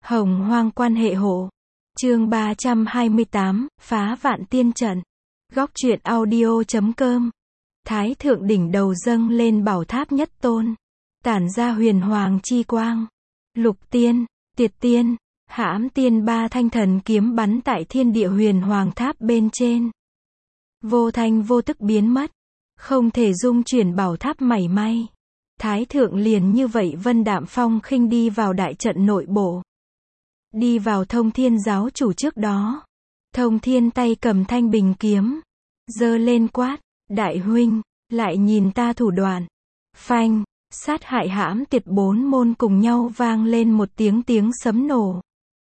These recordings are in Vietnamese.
Hồng hoang quan hệ hộ. Chương 328, phá vạn tiên trận. Góc truyện audio.com. Thái thượng đỉnh đầu dâng lên bảo tháp nhất tôn, tản ra huyền hoàng chi quang. Lục tiên, tiệt tiên, hãm tiên ba thanh thần kiếm bắn tại thiên địa huyền hoàng tháp bên trên. Vô thanh vô tức biến mất, không thể dung chuyển bảo tháp mảy may. Thái thượng liền như vậy vân đạm phong khinh đi vào đại trận nội bộ. Đi vào Thông Thiên giáo chủ trước đó. Thông Thiên tay cầm thanh bình kiếm, giơ lên quát, đại huynh, lại nhìn ta thủ đoạn. Phanh, sát hại hãm tiệt bốn môn cùng nhau vang lên một tiếng sấm nổ.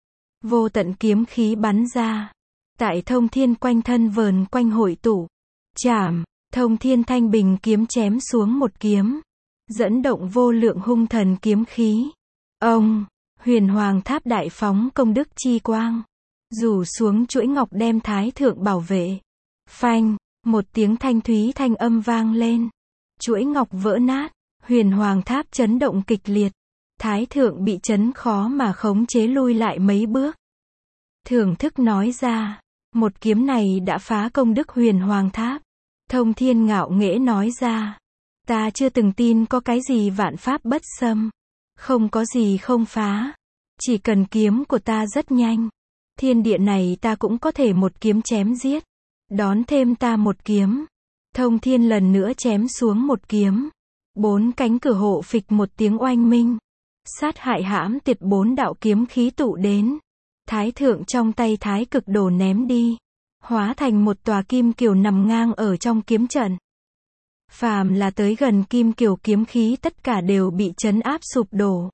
Vô tận kiếm khí bắn ra. Tại Thông Thiên quanh thân vờn quanh hội tụ. Chảm, Thông Thiên thanh bình kiếm chém xuống một kiếm. Dẫn động vô lượng hung thần kiếm khí. Ông, huyền hoàng tháp đại phóng công đức chi quang. Rủ xuống chuỗi ngọc đem thái thượng bảo vệ. Phanh, một tiếng thanh thúy thanh âm vang lên. Chuỗi ngọc vỡ nát, huyền hoàng tháp chấn động kịch liệt. Thái thượng bị chấn khó mà khống chế lui lại mấy bước. Thưởng thức nói ra, một kiếm này đã phá công đức huyền hoàng tháp. Thông Thiên ngạo nghễ nói ra, ta chưa từng tin có cái gì vạn pháp bất xâm. Không có gì không phá. Chỉ cần kiếm của ta rất nhanh. Thiên địa này ta cũng có thể một kiếm chém giết. Đón thêm ta một kiếm. Thông Thiên lần nữa chém xuống một kiếm. Bốn cánh cửa hộ phịch một tiếng oanh minh. Sát hại hãm tiệt bốn đạo kiếm khí tụ đến. Thái thượng trong tay thái cực đồ ném đi. Hóa thành một tòa kim kiều nằm ngang ở trong kiếm trận. Phàm là tới gần kim kiều kiếm khí tất cả đều bị trấn áp sụp đổ.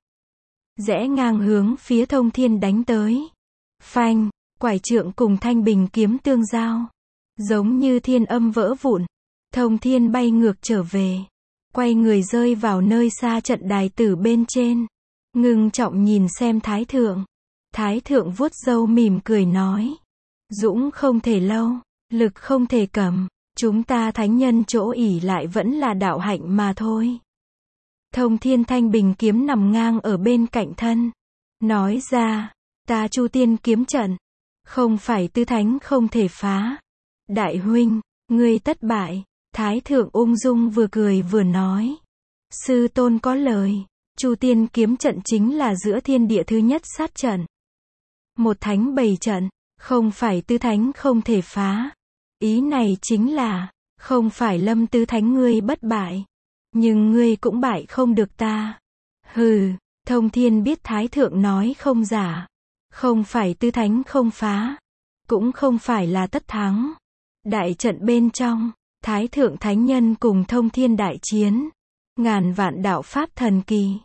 Rẽ ngang hướng phía Thông Thiên đánh tới. Phanh, quải trượng cùng thanh bình kiếm tương giao. Giống như thiên âm vỡ vụn. Thông Thiên bay ngược trở về. Quay người rơi vào nơi xa trận đài tử bên trên. Ngưng trọng nhìn xem thái thượng. Thái thượng vuốt râu mỉm cười nói. Dũng không thể lâu, lực không thể cầm. Chúng ta thánh nhân chỗ ỷ lại vẫn là đạo hạnh mà thôi. Thông Thiên thanh bình kiếm nằm ngang ở bên cạnh thân. Nói ra, ta Chu Tiên kiếm trận. Không phải tứ thánh không thể phá. Đại huynh, ngươi tất bại. Thái thượng ung dung vừa cười vừa nói. Sư tôn có lời. Chu Tiên kiếm trận chính là giữa thiên địa thứ nhất sát trận. Một thánh bày trận. Không phải tứ thánh không thể phá. Ý này chính là, không phải Lâm tứ thánh ngươi bất bại. Nhưng ngươi cũng bại không được ta. Hừ, Thông Thiên biết thái thượng nói không giả. Không phải tứ thánh không phá. Cũng không phải là tất thắng. Đại trận bên trong, thái thượng thánh nhân cùng Thông Thiên đại chiến. Ngàn vạn đạo pháp thần kỳ.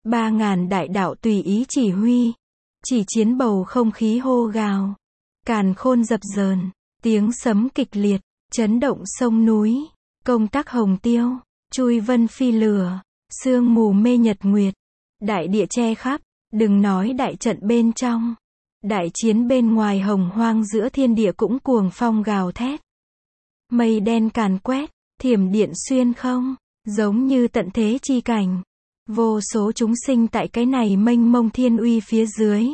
3000 đại đạo tùy ý chỉ huy. Chỉ chiến bầu không khí hô gào. Càn khôn dập dờn. Tiếng sấm kịch liệt. Chấn động sông núi. Công tắc hồng tiêu. Chui vân phi lửa. Sương mù mê nhật nguyệt. Đại địa che khắp. Đừng nói đại trận bên trong. Đại chiến bên ngoài hồng hoang giữa thiên địa cũng cuồng phong gào thét. Mây đen càn quét. Thiểm điện xuyên không. Giống như tận thế chi cảnh. Vô số chúng sinh tại cái này mênh mông thiên uy phía dưới.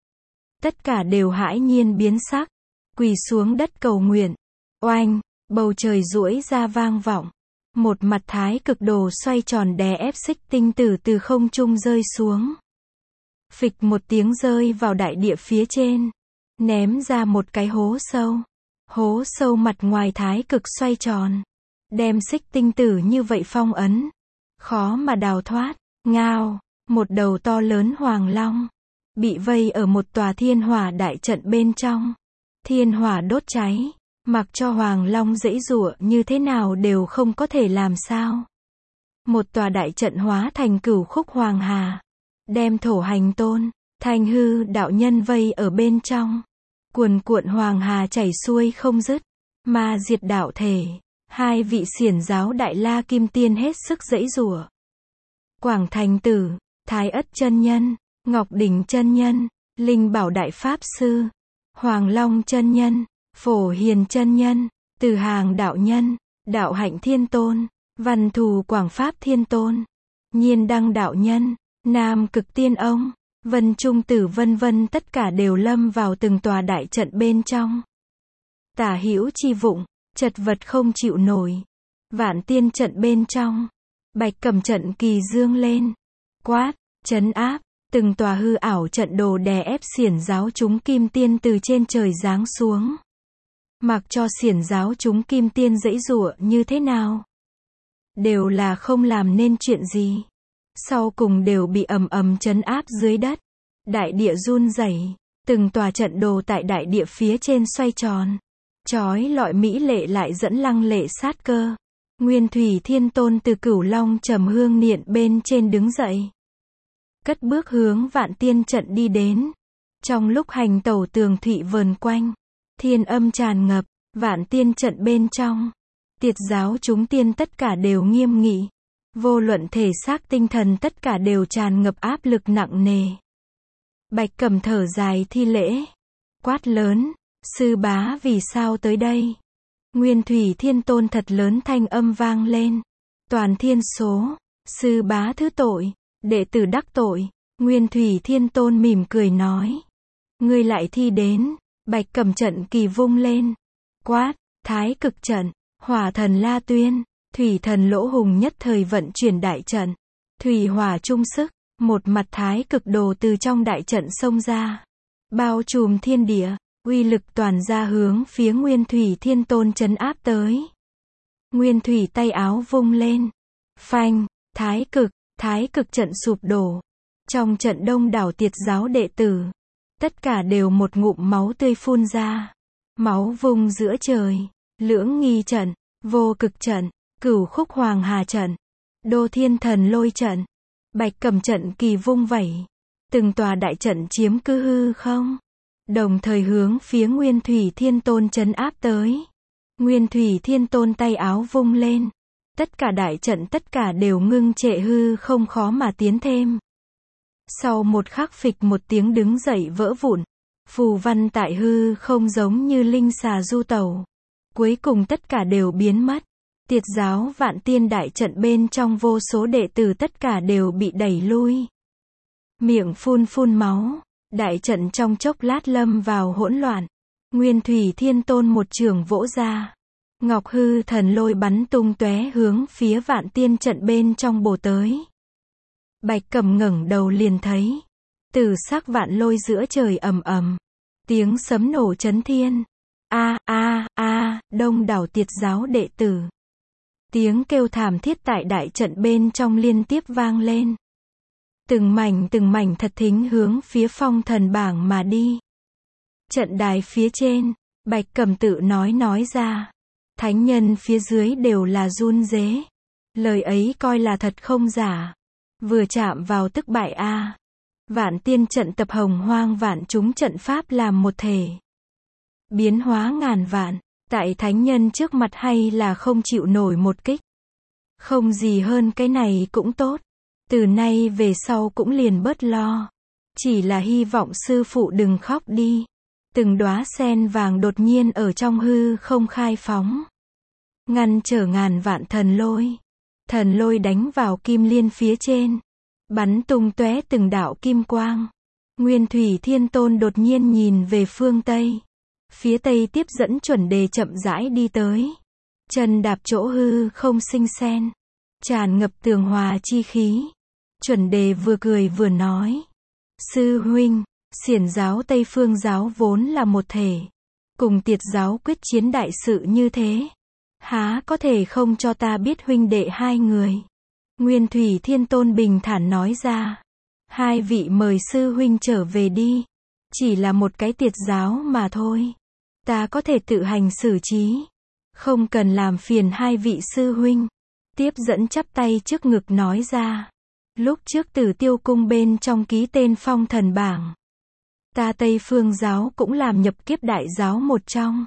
Tất cả đều hãi nhiên biến sắc. Quỳ xuống đất cầu nguyện. Oanh, bầu trời duỗi ra vang vọng. Một mặt thái cực đồ xoay tròn đè ép xích tinh tử từ không trung rơi xuống. Phịch một tiếng rơi vào đại địa phía trên. Ném ra một cái hố sâu. Hố sâu mặt ngoài thái cực xoay tròn. Đem xích tinh tử như vậy phong ấn. Khó mà đào thoát. Ngao, một đầu to lớn hoàng long. Bị vây ở một tòa thiên hỏa đại trận bên trong. Thiên hỏa đốt cháy. Mặc cho hoàng long giãy giụa như thế nào đều không có thể làm sao. Một tòa đại trận hóa thành cửu khúc hoàng hà. Đem thổ hành tôn, thanh hư đạo nhân vây ở bên trong. Cuồn cuộn hoàng hà chảy xuôi không dứt. Ma diệt đạo thể. Hai vị xiển giáo đại la kim tiên hết sức giãy giụa. Quảng Thành Tử, Thái Ất chân nhân, Ngọc Đỉnh chân nhân, Linh Bảo đại pháp sư, Hoàng Long chân nhân, Phổ Hiền chân nhân, Từ Hàng đạo nhân, Đạo Hạnh thiên tôn, Văn Thù Quảng Pháp thiên tôn, Nhiên Đăng đạo nhân, Nam Cực tiên ông, Vân Trung Tử vân vân tất cả đều lâm vào từng tòa đại trận bên trong. Tả hữu chi vụng, chật vật không chịu nổi. Vạn tiên trận bên trong. Bạch Cẩm trận kỳ dương lên. Quát, trấn áp, từng tòa hư ảo trận đồ đè ép xiển giáo chúng kim tiên từ trên trời giáng xuống. Mặc cho xiển giáo chúng kim tiên giãy giụa như thế nào, đều là không làm nên chuyện gì. Sau cùng đều bị ầm ầm trấn áp dưới đất. Đại địa run rẩy, từng tòa trận đồ tại đại địa phía trên xoay tròn. Chói lọi mỹ lệ lại dẫn lăng lệ sát cơ. Nguyên Thủy Thiên Tôn từ Cửu Long Trầm Hương Niệm bên trên đứng dậy. Cất bước hướng Vạn Tiên trận đi đến. Trong lúc hành tẩu tường thụy vờn quanh, thiên âm tràn ngập, Vạn Tiên trận bên trong. Tiệt giáo chúng tiên tất cả đều nghiêm nghị. Vô luận thể xác tinh thần tất cả đều tràn ngập áp lực nặng nề. Bạch Cẩm thở dài thi lễ. Quát lớn, sư bá vì sao tới đây? Nguyên Thủy Thiên Tôn thật lớn thanh âm vang lên. Toàn thiên số, sư bá thứ tội, đệ tử đắc tội. Nguyên Thủy Thiên Tôn mỉm cười nói. Ngươi lại thi đến. Bạch Cẩm trận kỳ vung lên. Quát, thái cực trận, hỏa thần La Tuyên, thủy thần Lỗ Hùng nhất thời vận chuyển đại trận. Thủy hỏa chung sức, một mặt thái cực đồ từ trong đại trận xông ra. Bao trùm thiên địa, uy lực toàn ra hướng phía Nguyên Thủy Thiên Tôn trấn áp tới. Nguyên Thủy tay áo vung lên. Phanh, thái cực trận sụp đổ. Trong trận đông đảo tiệt giáo đệ tử, tất cả đều một ngụm máu tươi phun ra. Máu vung giữa trời. Lưỡng nghi trận, vô cực trận, cửu khúc hoàng hà trận, đô thiên thần lôi trận. Bạch Cẩm trận kỳ vung vẩy. Từng tòa đại trận chiếm cứ hư không. Đồng thời hướng phía Nguyên Thủy Thiên Tôn trấn áp tới. Nguyên Thủy Thiên Tôn tay áo vung lên. Tất cả đại trận tất cả đều ngưng trệ hư không khó mà tiến thêm. Sau một khắc phịch một tiếng đứng dậy vỡ vụn. Phù văn tại hư không giống như linh xà du tẩu. Cuối cùng tất cả đều biến mất. Tiệt giáo Vạn Tiên đại trận bên trong vô số đệ tử tất cả đều bị đẩy lui. Miệng phun máu. Đại trận trong chốc lát lâm vào hỗn loạn. Nguyên Thủy Thiên Tôn một chưởng vỗ ra. Ngọc hư thần lôi bắn tung tóe hướng phía Vạn Tiên trận bên trong bổ tới. Bạch Cẩm ngẩng đầu liền thấy. Tử sắc vạn lôi giữa trời ầm ầm. Tiếng sấm nổ chấn thiên. Đông đảo tiệt giáo đệ tử. Tiếng kêu thảm thiết tại đại trận bên trong liên tiếp vang lên. Từng mảnh thật thính hướng phía phong thần bảng mà đi. Trận đài phía trên, Bạch Cẩm tự nói ra. Thánh nhân phía dưới đều là run rế. Lời ấy coi là thật không giả. Vừa chạm vào tức bại a. Vạn Tiên trận tập hồng hoang vạn chúng trận pháp làm một thể. Biến hóa ngàn vạn, tại thánh nhân trước mặt hay là không chịu nổi một kích. Không gì hơn cái này cũng tốt. Từ nay về sau cũng liền bớt lo. Chỉ là hy vọng sư phụ đừng khóc đi. Từng đóa sen vàng đột nhiên ở trong hư không khai phóng. Ngăn trở ngàn vạn thần lôi. Thần lôi đánh vào kim liên phía trên. Bắn tung tóe từng đạo kim quang. Nguyên Thủy Thiên Tôn đột nhiên nhìn về phương Tây. Phía Tây tiếp dẫn chuẩn đề chậm rãi đi tới. Chân đạp chỗ hư không sinh sen. Tràn ngập tường hòa chi khí. Chuẩn đề vừa cười vừa nói. Sư huynh, xiển giáo Tây Phương giáo vốn là một thể. Cùng tiệt giáo quyết chiến đại sự như thế. Há có thể không cho ta biết huynh đệ hai người. Nguyên Thủy Thiên Tôn bình thản nói ra. Hai vị mời sư huynh trở về đi. Chỉ là một cái tiệt giáo mà thôi. Ta có thể tự hành xử trí. Không cần làm phiền hai vị sư huynh. Tiếp dẫn chắp tay trước ngực nói ra. Lúc trước Tử Tiêu cung bên trong ký tên phong thần bảng. Ta Tây Phương giáo cũng làm nhập kiếp đại giáo một trong.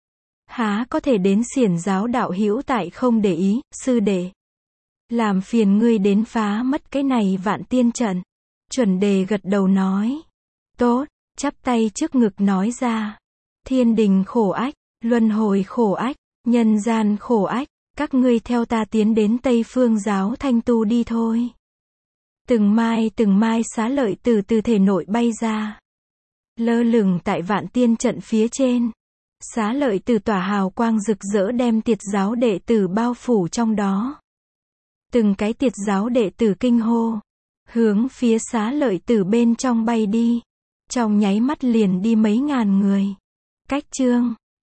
Há có thể đến xiển giáo đạo hữu tại không để ý, sư đệ. Làm phiền ngươi đến phá mất cái này Vạn Tiên trận. Chuẩn đề gật đầu nói. Tốt, chắp tay trước ngực nói ra. Thiên đình khổ ách, luân hồi khổ ách, nhân gian khổ ách, các ngươi theo ta tiến đến Tây Phương giáo thanh tu đi thôi. Từng mai xá lợi tử từ thể nội bay ra. Lơ lửng tại Vạn Tiên trận phía trên. Xá lợi tử tỏa hào quang rực rỡ đem Tiệt giáo đệ tử bao phủ trong đó. Từng cái Tiệt giáo đệ tử kinh hô. Hướng phía xá lợi tử bên trong bay đi. Trong nháy mắt liền đi mấy ngàn người. Cách chương